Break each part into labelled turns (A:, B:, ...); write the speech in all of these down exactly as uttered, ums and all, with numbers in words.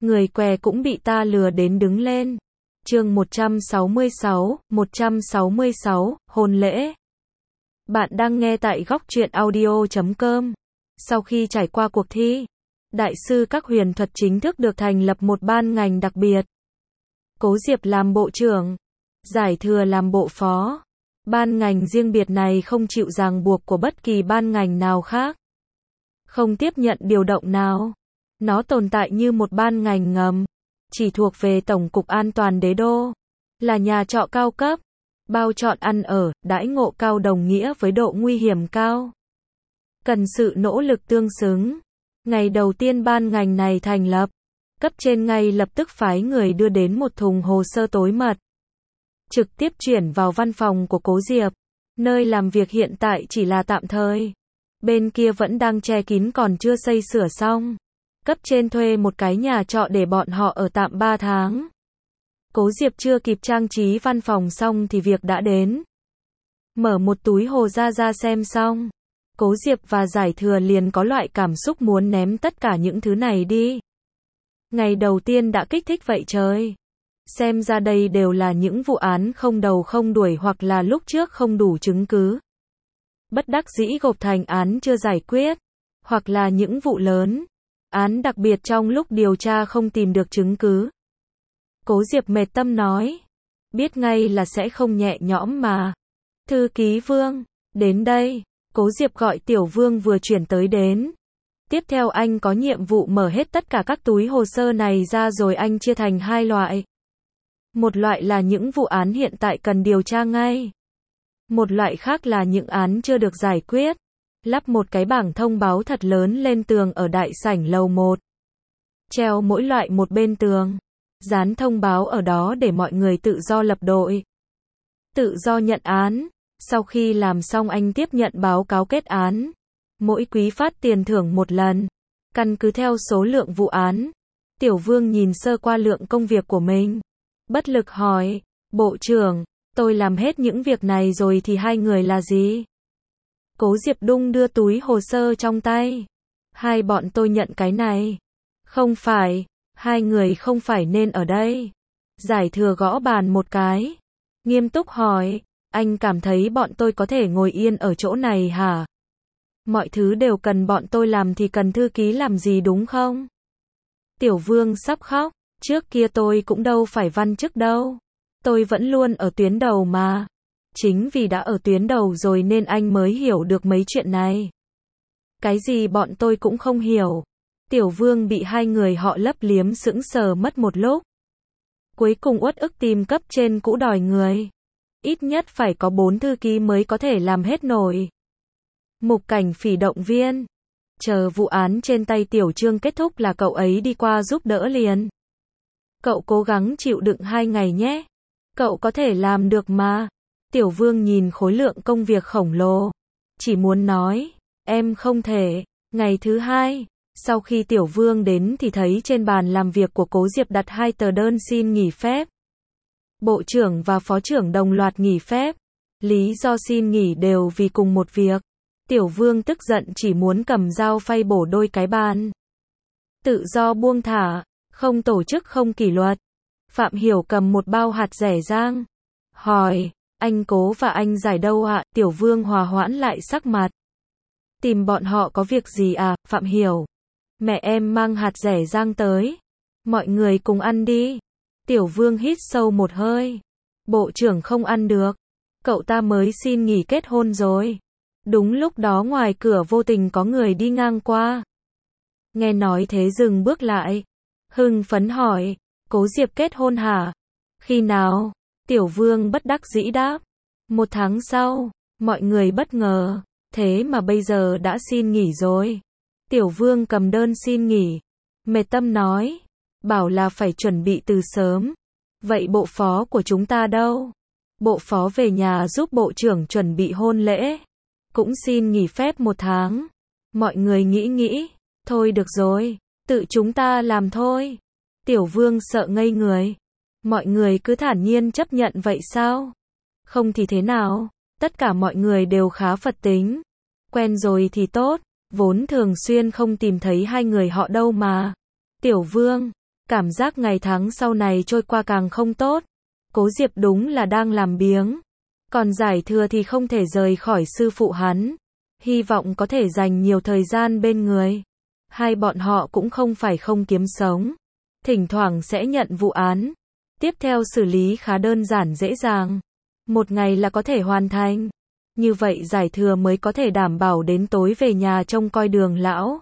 A: Người què cũng bị ta lừa đến đứng lên. Chương một trăm sáu mươi sáu, một trăm sáu mươi sáu, hôn lễ. Bạn đang nghe tại góc truyện audio chấm com. Sau khi trải qua cuộc thi, Đại sư các huyền thuật chính thức được thành lập một ban ngành đặc biệt. Cố Diệp làm bộ trưởng, Giải Thừa làm bộ phó. Ban ngành riêng biệt này không chịu ràng buộc của bất kỳ ban ngành nào khác. Không tiếp nhận điều động nào. Nó tồn tại như một ban ngành ngầm, chỉ thuộc về Tổng cục An toàn Đế đô. Là nhà trọ cao cấp, bao trọn ăn ở, đãi ngộ cao đồng nghĩa với độ nguy hiểm cao. Cần sự nỗ lực tương xứng. Ngày đầu tiên ban ngành này thành lập, cấp trên ngay lập tức phái người đưa đến một thùng hồ sơ tối mật. Trực tiếp chuyển vào văn phòng của Cố Diệp. Nơi làm việc hiện tại chỉ là tạm thời. Bên kia vẫn đang che kín còn chưa xây sửa xong. Cấp trên thuê một cái nhà trọ để bọn họ ở tạm ba tháng. Cố Diệp chưa kịp trang trí văn phòng xong thì việc đã đến. Mở một túi hồ ra ra xem xong. Cố Diệp và Giải Thừa liền có loại cảm xúc muốn ném tất cả những thứ này đi. Ngày đầu tiên đã kích thích vậy trời. Xem ra đây đều là những vụ án không đầu không đuôi hoặc là lúc trước không đủ chứng cứ. Bất đắc dĩ gộp thành án chưa giải quyết. Hoặc là những vụ lớn. Án đặc biệt trong lúc điều tra không tìm được chứng cứ. Cố Diệp mệt tâm nói. Biết ngay là sẽ không nhẹ nhõm mà. Thư ký Vương, đến đây. Cố Diệp gọi Tiểu Vương vừa chuyển tới đến. Tiếp theo anh có nhiệm vụ mở hết tất cả các túi hồ sơ này ra rồi anh chia thành hai loại. Một loại là những vụ án hiện tại cần điều tra ngay. Một loại khác là những án chưa được giải quyết. Lắp một cái bảng thông báo thật lớn lên tường ở đại sảnh lầu một. Treo mỗi loại một bên tường. Dán thông báo ở đó để mọi người tự do lập đội. Tự do nhận án. Sau khi làm xong anh tiếp nhận báo cáo kết án. Mỗi quý phát tiền thưởng một lần. Căn cứ theo số lượng vụ án. Tiểu Vương nhìn sơ qua lượng công việc của mình. Bất lực hỏi. Bộ trưởng, tôi làm hết những việc này rồi thì hai người là gì? Cố Diệp đung đưa túi hồ sơ trong tay. Hai bọn tôi nhận cái này. Không phải, hai người không phải nên ở đây. Giải Thừa gõ bàn một cái. Nghiêm túc hỏi, anh cảm thấy bọn tôi có thể ngồi yên ở chỗ này hả? Mọi thứ đều cần bọn tôi làm thì cần thư ký làm gì đúng không? Tiểu Vương sắp khóc, trước kia tôi cũng đâu phải văn chức đâu. Tôi vẫn luôn ở tuyến đầu mà. Chính vì đã ở tuyến đầu rồi nên anh mới hiểu được mấy chuyện này. Cái gì bọn tôi cũng không hiểu. Tiểu Vương bị hai người họ lấp liếm sững sờ mất một lúc. Cuối cùng uất ức tìm cấp trên cũ đòi người. Ít nhất phải có bốn thư ký mới có thể làm hết nổi. Mục Cảnh Phỉ động viên. Chờ vụ án trên tay Tiểu Trương kết thúc là cậu ấy đi qua giúp đỡ liền. Cậu cố gắng chịu đựng hai ngày nhé. Cậu có thể làm được mà. Tiểu Vương nhìn khối lượng công việc khổng lồ. Chỉ muốn nói, em không thể. Ngày thứ hai, sau khi Tiểu Vương đến thì thấy trên bàn làm việc của Cố Diệp đặt hai tờ đơn xin nghỉ phép. Bộ trưởng và phó trưởng đồng loạt nghỉ phép. Lý do xin nghỉ đều vì cùng một việc. Tiểu Vương tức giận chỉ muốn cầm dao phay bổ đôi cái bàn. Tự do buông thả, không tổ chức không kỷ luật. Phạm Hiểu cầm một bao hạt rẻ rang. Hỏi, anh Cố và anh Giải đâu ạ? Tiểu Vương hòa hoãn lại sắc mặt. Tìm bọn họ có việc gì à, Phạm Hiểu? Mẹ em mang hạt rẻ rang tới. Mọi người cùng ăn đi. Tiểu Vương hít sâu một hơi. Bộ trưởng không ăn được. Cậu ta mới xin nghỉ kết hôn rồi. Đúng lúc đó ngoài cửa vô tình có người đi ngang qua. Nghe nói thế dừng bước lại. Hưng phấn hỏi, Cố Diệp kết hôn hả? Khi nào? Tiểu Vương bất đắc dĩ đáp. Một tháng sau. Mọi người bất ngờ. Thế mà bây giờ đã xin nghỉ rồi. Tiểu Vương cầm đơn xin nghỉ. Mệt tâm nói. Bảo là phải chuẩn bị từ sớm. Vậy bộ phó của chúng ta đâu? Bộ phó về nhà giúp bộ trưởng chuẩn bị hôn lễ. Cũng xin nghỉ phép một tháng. Mọi người nghĩ nghĩ. Thôi được rồi. Tự chúng ta làm thôi. Tiểu Vương sợ ngây người. Mọi người cứ thản nhiên chấp nhận vậy sao? Không thì thế nào? Tất cả mọi người đều khá Phật tính. Quen rồi thì tốt. Vốn thường xuyên không tìm thấy hai người họ đâu mà. Tiểu Vương, Cảm giác ngày tháng sau này trôi qua càng không tốt. Cố Diệp đúng là đang làm biếng. Còn Giải Thừa thì không thể rời khỏi sư phụ hắn. Hy vọng có thể dành nhiều thời gian bên người. Hai bọn họ cũng không phải không kiếm sống. Thỉnh thoảng sẽ nhận vụ án. Tiếp theo xử lý khá đơn giản dễ dàng. Một ngày là có thể hoàn thành. Như vậy Giải Thừa mới có thể đảm bảo đến tối về nhà trông coi Đường lão.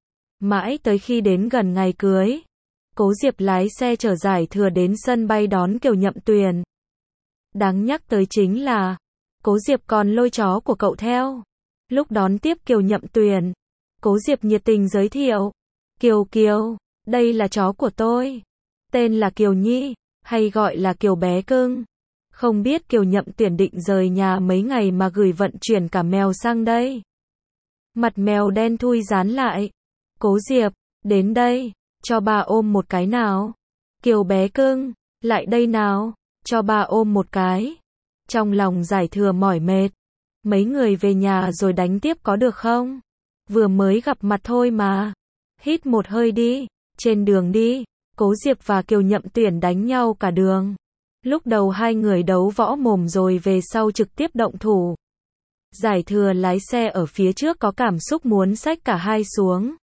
A: Mãi tới khi đến gần ngày cưới, Cố Diệp lái xe chở Giải Thừa đến sân bay đón Kiều Nhậm Tuyền. Đáng nhắc tới chính là, Cố Diệp còn lôi chó của cậu theo. Lúc đón tiếp Kiều Nhậm Tuyền, Cố Diệp nhiệt tình giới thiệu. Kiều Kiều, đây là chó của tôi. Tên là Kiều Nhi, hay gọi là Kiều bé cưng. Không biết Kiều Nhậm Tuyền định rời nhà mấy ngày mà gửi vận chuyển cả mèo sang đây. Mặt mèo đen thui dán lại. Cố Diệp, đến đây, cho bà ôm một cái nào. Kiều bé cưng, lại đây nào, cho bà ôm một cái. Trong lòng Giải Thừa mỏi mệt. Mấy người về nhà rồi đánh tiếp có được không? Vừa mới gặp mặt thôi mà. Hít một hơi đi, trên đường đi, Cố Diệp và Kiều Nhậm Tuyền đánh nhau cả đường. Lúc đầu hai người đấu võ mồm rồi về sau trực tiếp động thủ. Giải Thừa lái xe ở phía trước có cảm xúc muốn xách cả hai xuống.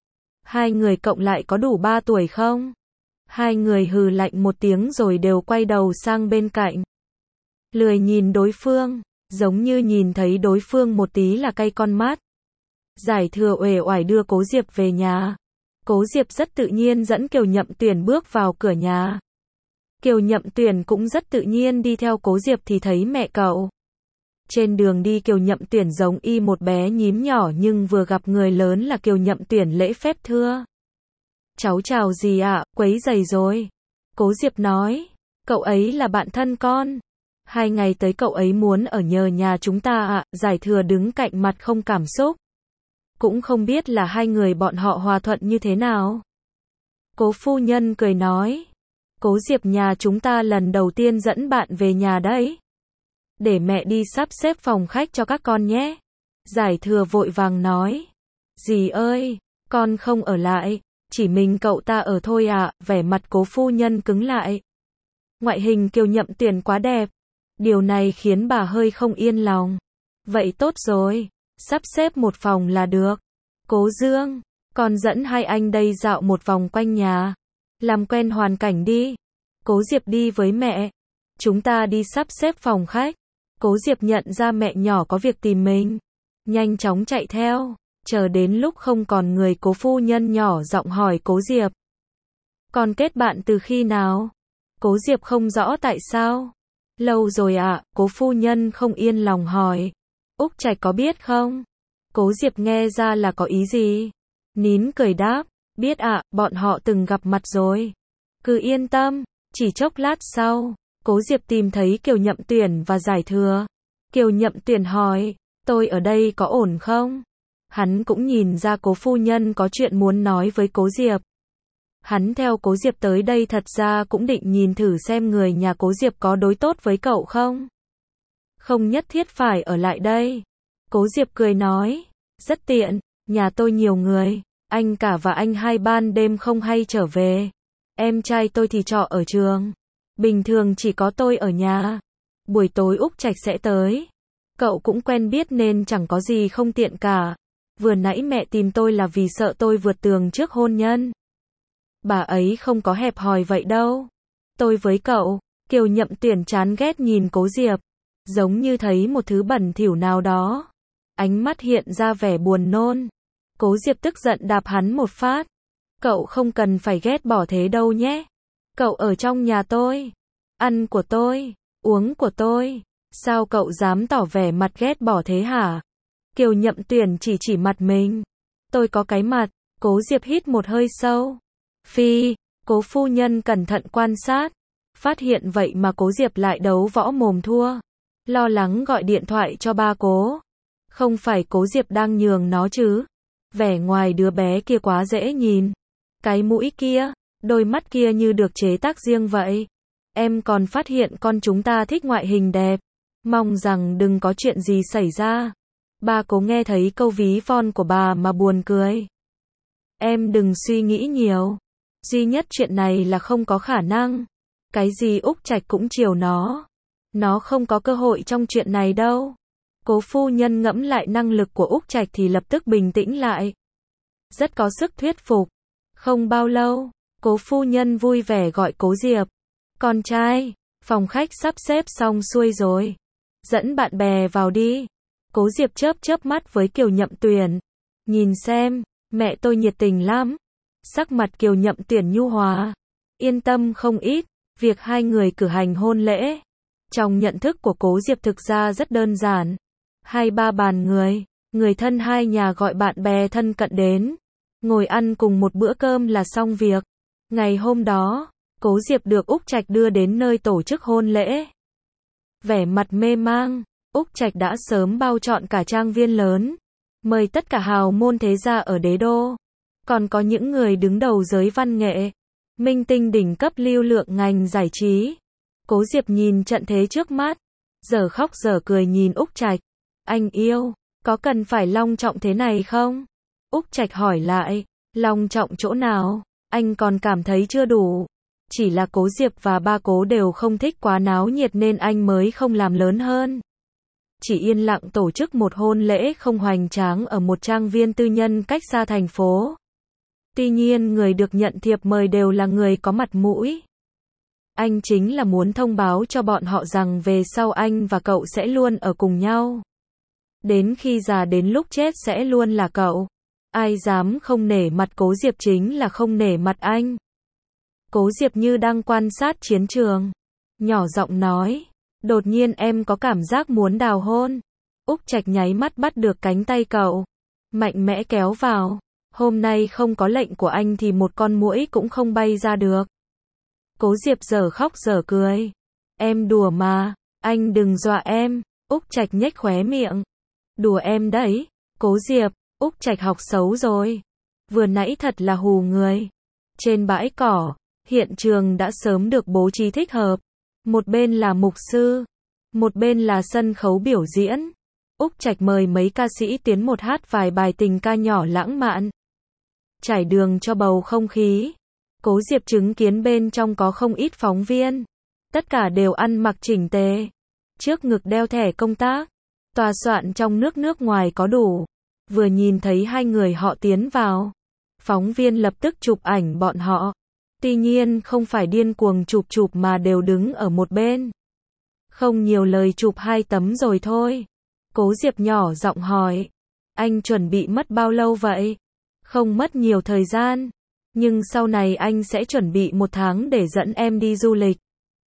A: Hai người cộng lại có đủ ba tuổi không? Hai người hừ lạnh một tiếng rồi đều quay đầu sang bên cạnh. Lười nhìn đối phương, giống như nhìn thấy đối phương một tí là cay con mắt. Giải Thừa uể oải đưa Cố Diệp về nhà. Cố Diệp rất tự nhiên dẫn Kiều Nhậm Tuyền bước vào cửa nhà. Kiều Nhậm Tuyền cũng rất tự nhiên đi theo Cố Diệp thì thấy mẹ cậu. Trên đường đi Kiều Nhậm Tuyền giống y một bé nhím nhỏ nhưng vừa gặp người lớn là Kiều Nhậm Tuyền lễ phép thưa. Cháu chào gì ạ, quấy rầy rồi. Cố Diệp nói, cậu ấy là bạn thân con. Hai ngày tới cậu ấy muốn ở nhờ nhà chúng ta ạ. Giải Thừa đứng cạnh mặt không cảm xúc. Cũng không biết là hai người bọn họ hòa thuận như thế nào. Cố phu nhân cười nói, Cố Diệp nhà chúng ta lần đầu tiên dẫn bạn về nhà đấy. Để mẹ đi sắp xếp phòng khách cho các con nhé. Giải Thừa vội vàng nói, dì ơi, con không ở lại, chỉ mình cậu ta ở thôi ạ. Vẻ mặt Cố phu nhân cứng lại. Ngoại hình Kiều Nhậm Tuyền quá đẹp. Điều này khiến bà hơi không yên lòng. Vậy tốt rồi, sắp xếp một phòng là được. Cố Dương, con dẫn hai anh đây dạo một vòng quanh nhà. Làm quen hoàn cảnh đi. Cố Diệp đi với mẹ. Chúng ta đi sắp xếp phòng khách. Cố Diệp nhận ra mẹ nhỏ có việc tìm mình. Nhanh chóng chạy theo. Chờ đến lúc không còn người, Cố phu nhân nhỏ giọng hỏi Cố Diệp. Con kết bạn từ khi nào? Cố Diệp không rõ tại sao. Lâu rồi ạ, à, Cố phu nhân không yên lòng hỏi. Úc Trạch có biết không? Cố Diệp nghe ra là có ý gì? Nín cười đáp, biết ạ, à, bọn họ từng gặp mặt rồi. Cứ yên tâm. Chỉ chốc lát sau, Cố Diệp tìm thấy Kiều Nhậm Tuyền và Giải Thừa. Kiều Nhậm Tuyền hỏi, tôi ở đây có ổn không? Hắn cũng nhìn ra Cố phu nhân có chuyện muốn nói với Cố Diệp. Hắn theo Cố Diệp tới đây thật ra cũng định nhìn thử xem người nhà Cố Diệp có đối tốt với cậu không. Không nhất thiết phải ở lại đây. Cố Diệp cười nói, rất tiện, nhà tôi nhiều người, anh cả và anh hai ban đêm không hay trở về. Em trai tôi thì trọ ở trường. Bình thường chỉ có tôi ở nhà. Buổi tối Úc Trạch sẽ tới. Cậu cũng quen biết nên chẳng có gì không tiện cả. Vừa nãy mẹ tìm tôi là vì sợ tôi vượt tường trước hôn nhân. Bà ấy không có hẹp hòi vậy đâu. Tôi với cậu. Kiều Nhậm Tuyền chán ghét nhìn Cố Diệp. Giống như thấy một thứ bẩn thỉu nào đó. Ánh mắt hiện ra vẻ buồn nôn. Cố Diệp tức giận đạp hắn một phát. Cậu không cần phải ghét bỏ thế đâu nhé. Cậu ở trong nhà tôi. Ăn của tôi. Uống của tôi. Sao cậu dám tỏ vẻ mặt ghét bỏ thế hả? Kiều Nhậm Tuyền chỉ chỉ mặt mình. Tôi có cái mặt. Cố Diệp hít một hơi sâu. Phi. Cố phu nhân cẩn thận quan sát. Phát hiện vậy mà Cố Diệp lại đấu võ mồm thua. Lo lắng gọi điện thoại cho ba Cố. Không phải Cố Diệp đang nhường nó chứ. Vẻ ngoài đứa bé kia quá dễ nhìn. Cái mũi kia, đôi mắt kia như được chế tác riêng vậy. Em còn phát hiện con chúng ta thích ngoại hình đẹp. Mong rằng đừng có chuyện gì xảy ra. Ba Cố nghe thấy câu ví von của bà mà buồn cười. Em đừng suy nghĩ nhiều. Duy nhất chuyện này là không có khả năng. Cái gì Úc Trạch cũng chiều nó. Nó không có cơ hội trong chuyện này đâu. Cố phu nhân ngẫm lại năng lực của Úc Trạch thì lập tức bình tĩnh lại. Rất có sức thuyết phục. Không bao lâu, Cố phu nhân vui vẻ gọi Cố Diệp. Con trai, phòng khách sắp xếp xong xuôi rồi. Dẫn bạn bè vào đi. Cố Diệp chớp chớp mắt với Kiều Nhậm Tuyển. Nhìn xem, mẹ tôi nhiệt tình lắm. Sắc mặt Kiều Nhậm Tuyển nhu hòa. Yên tâm không ít, việc hai người cử hành hôn lễ. Trong nhận thức của Cố Diệp thực ra rất đơn giản. Hai ba bàn người, người thân hai nhà gọi bạn bè thân cận đến. Ngồi ăn cùng một bữa cơm là xong việc. Ngày hôm đó, Cố Diệp được Úc Trạch đưa đến nơi tổ chức hôn lễ. Vẻ mặt mê mang, Úc Trạch đã sớm bao trọn cả trang viên lớn. Mời tất cả hào môn thế gia ở đế đô. Còn có những người đứng đầu giới văn nghệ. Minh tinh đỉnh cấp lưu lượng ngành giải trí. Cố Diệp nhìn trận thế trước mắt. Giờ khóc giờ cười nhìn Úc Trạch. Anh yêu, có cần phải long trọng thế này không? Úc Trạch hỏi lại. Long trọng chỗ nào? Anh còn cảm thấy chưa đủ. Chỉ là Cố Diệp và ba Cố đều không thích quá náo nhiệt nên anh mới không làm lớn hơn. Chỉ yên lặng tổ chức một hôn lễ không hoành tráng ở một trang viên tư nhân cách xa thành phố. Tuy nhiên người được nhận thiệp mời đều là người có mặt mũi. Anh chính là muốn thông báo cho bọn họ rằng về sau anh và cậu sẽ luôn ở cùng nhau. Đến khi già đến lúc chết sẽ luôn là cậu. Ai dám không nể mặt Cố Diệp chính là không nể mặt anh. Cố Diệp như đang quan sát chiến trường. Nhỏ giọng nói. Đột nhiên em có cảm giác muốn đào hôn. Úc Trạch nháy mắt bắt được cánh tay cậu. Mạnh mẽ kéo vào. Hôm nay không có lệnh của anh thì một con muỗi cũng không bay ra được. Cố Diệp giờ khóc giờ cười. Em đùa mà. Anh đừng dọa em. Úc Trạch nhếch khóe miệng. Đùa em đấy. Cố Diệp. Úc Trạch học xấu rồi. Vừa nãy thật là hù người. Trên bãi cỏ. Hiện trường đã sớm được bố trí thích hợp. Một bên là mục sư. Một bên là sân khấu biểu diễn. Úc Trạch mời mấy ca sĩ tiến một hát vài bài tình ca nhỏ lãng mạn. Trải đường cho bầu không khí. Cố Diệp chứng kiến bên trong có không ít phóng viên. Tất cả đều ăn mặc chỉnh tề. Trước ngực đeo thẻ công tác. Tòa soạn trong nước nước ngoài có đủ. Vừa nhìn thấy hai người họ tiến vào. Phóng viên lập tức chụp ảnh bọn họ. Tuy nhiên không phải điên cuồng chụp chụp mà đều đứng ở một bên. Không nhiều lời chụp hai tấm rồi thôi. Cố Diệp nhỏ giọng hỏi. Anh chuẩn bị mất bao lâu vậy? Không mất nhiều thời gian. Nhưng sau này anh sẽ chuẩn bị một tháng để dẫn em đi du lịch.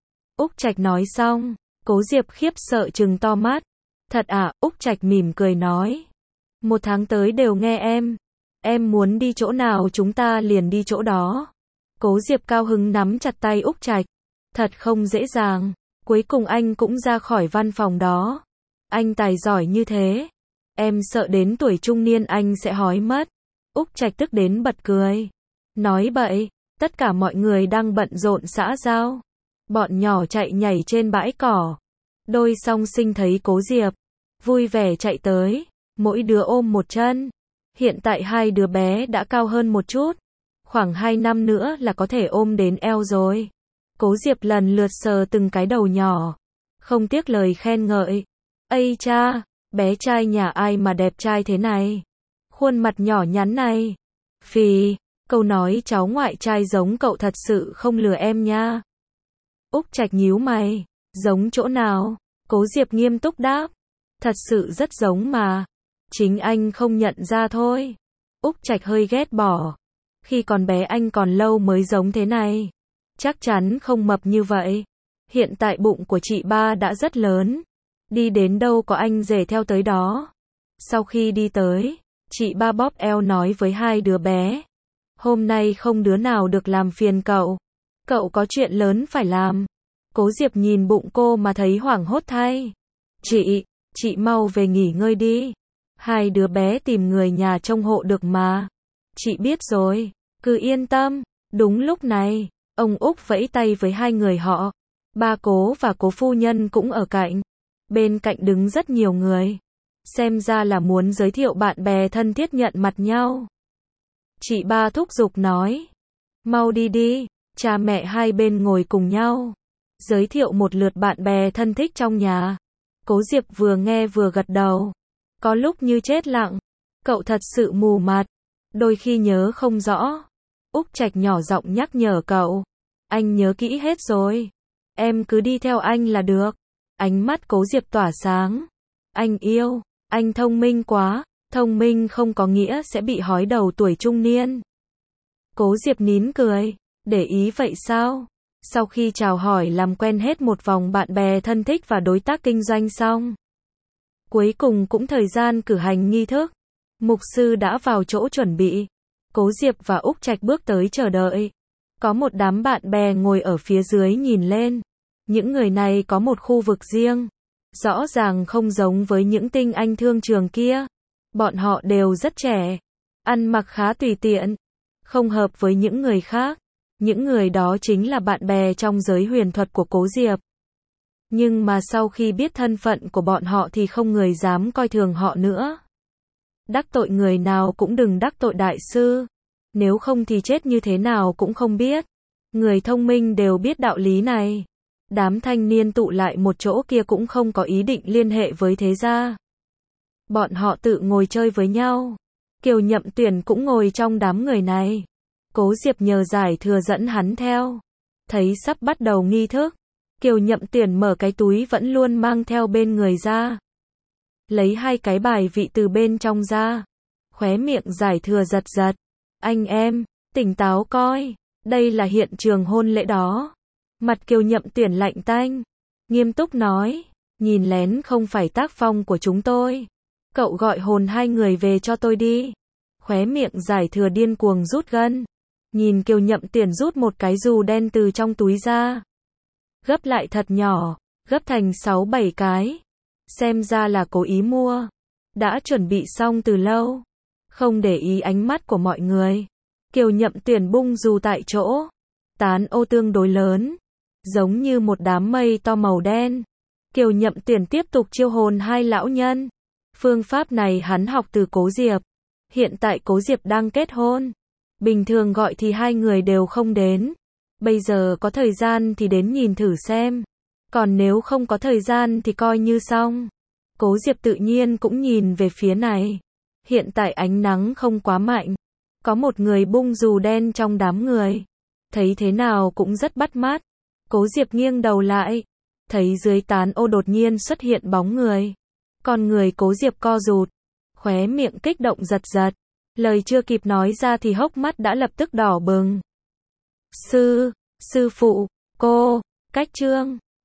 A: Úc Trạch nói xong. Cố Diệp khiếp sợ trừng to mắt. Thật à? Úc Trạch mỉm cười nói. Một tháng tới đều nghe em. Em muốn đi chỗ nào chúng ta liền đi chỗ đó. Cố Diệp cao hứng nắm chặt tay Úc Trạch. Thật không dễ dàng. Cuối cùng anh cũng ra khỏi văn phòng đó. Anh tài giỏi như thế. Em sợ đến tuổi trung niên anh sẽ hói mất. Úc Trạch tức đến bật cười. Nói bậy, tất cả mọi người đang bận rộn xã giao. Bọn nhỏ chạy nhảy trên bãi cỏ. Đôi song sinh thấy Cố Diệp. Vui vẻ chạy tới. Mỗi đứa ôm một chân. Hiện tại hai đứa bé đã cao hơn một chút. Khoảng hai năm nữa là có thể ôm đến eo rồi. Cố Diệp lần lượt sờ từng cái đầu nhỏ. Không tiếc lời khen ngợi. Ây cha, bé trai nhà ai mà đẹp trai thế này. Khuôn mặt nhỏ nhắn này. Phì, câu nói cháu ngoại trai giống cậu thật sự không lừa em nha. Úc Trạch nhíu mày. Giống chỗ nào? Cố Diệp nghiêm túc đáp. Thật sự rất giống mà. Chính anh không nhận ra thôi. Úc Trạch hơi ghét bỏ. Khi còn bé anh còn lâu mới giống thế này. Chắc chắn không mập như vậy. Hiện tại bụng của chị ba đã rất lớn. Đi đến đâu có anh rể theo tới đó. Sau khi đi tới, chị ba bóp eo nói với hai đứa bé. Hôm nay không đứa nào được làm phiền cậu. Cậu có chuyện lớn phải làm. Cố Diệp nhìn bụng cô mà thấy hoảng hốt thay. Chị, chị mau về nghỉ ngơi đi. Hai đứa bé tìm người nhà trông hộ được mà. Chị biết rồi, cứ yên tâm. Đúng lúc này, ông Úc vẫy tay với hai người họ. Ba Cố và Cố phu nhân cũng ở cạnh. Bên cạnh đứng rất nhiều người. Xem ra là muốn giới thiệu bạn bè thân thiết nhận mặt nhau. Chị ba thúc giục nói. Mau đi đi, cha mẹ hai bên ngồi cùng nhau. Giới thiệu một lượt bạn bè thân thích trong nhà. Cố Diệp vừa nghe vừa gật đầu. Có lúc như chết lặng. Cậu thật sự mù mặt. Đôi khi nhớ không rõ. Úc Trạch nhỏ giọng nhắc nhở cậu. Anh nhớ kỹ hết rồi. Em cứ đi theo anh là được. Ánh mắt Cố Diệp tỏa sáng. Anh yêu, anh thông minh quá. Thông minh không có nghĩa sẽ bị hói đầu tuổi trung niên. Cố Diệp nín cười. Để ý vậy sao? Sau khi chào hỏi làm quen hết một vòng bạn bè thân thích và đối tác kinh doanh xong. Cuối cùng cũng thời gian cử hành nghi thức. Mục sư đã vào chỗ chuẩn bị. Cố Diệp và Úc Trạch bước tới chờ đợi. Có một đám bạn bè ngồi ở phía dưới nhìn lên. Những người này có một khu vực riêng. Rõ ràng không giống với những tinh anh thương trường kia. Bọn họ đều rất trẻ. Ăn mặc khá tùy tiện. Không hợp với những người khác. Những người đó chính là bạn bè trong giới huyền thuật của Cố Diệp. Nhưng mà sau khi biết thân phận của bọn họ thì không người dám coi thường họ nữa. Đắc tội người nào cũng đừng đắc tội đại sư. Nếu không thì chết như thế nào cũng không biết. Người thông minh đều biết đạo lý này. Đám thanh niên tụ lại một chỗ kia cũng không có ý định liên hệ với thế gia. Bọn họ tự ngồi chơi với nhau. Kiều Nhậm Tuyển cũng ngồi trong đám người này. Cố Diệp nhờ giải thừa dẫn hắn theo. Thấy sắp bắt đầu nghi thức. Kiều Nhậm Tuyển mở cái túi vẫn luôn mang theo bên người ra. Lấy hai cái bài vị từ bên trong ra. Khóe miệng giải thừa giật giật. Anh em, tỉnh táo coi. Đây là hiện trường hôn lễ đó. Mặt Kiều Nhậm Tuyển lạnh tanh. Nghiêm túc nói. Nhìn lén không phải tác phong của chúng tôi. Cậu gọi hồn hai người về cho tôi đi. Khóe miệng giải thừa điên cuồng rút gân. Nhìn Kiều Nhậm Tuyển rút một cái dù đen từ trong túi ra. Gấp lại thật nhỏ. Gấp thành sáu bảy cái. Xem ra là cố ý mua. Đã chuẩn bị xong từ lâu. Không để ý ánh mắt của mọi người. Kiều Nhậm Tuyển bung dù tại chỗ. Tán ô tương đối lớn. Giống như một đám mây to màu đen. Kiều Nhậm Tuyển tiếp tục chiêu hồn hai lão nhân. Phương pháp này hắn học từ Cố Diệp. Hiện tại Cố Diệp đang kết hôn. Bình thường gọi thì hai người đều không đến. Bây giờ có thời gian thì đến nhìn thử xem. Còn nếu không có thời gian thì coi như xong. Cố Diệp tự nhiên cũng nhìn về phía này. Hiện tại ánh nắng không quá mạnh. Có một người bung dù đen trong đám người. Thấy thế nào cũng rất bắt mắt. Cố Diệp nghiêng đầu lại. Thấy dưới tán ô đột nhiên xuất hiện bóng người. Con người Cố Diệp co rụt. Khóe miệng kích động giật giật. Lời chưa kịp nói ra thì hốc mắt đã lập tức đỏ bừng. Sư, sư phụ, cô, cách trương.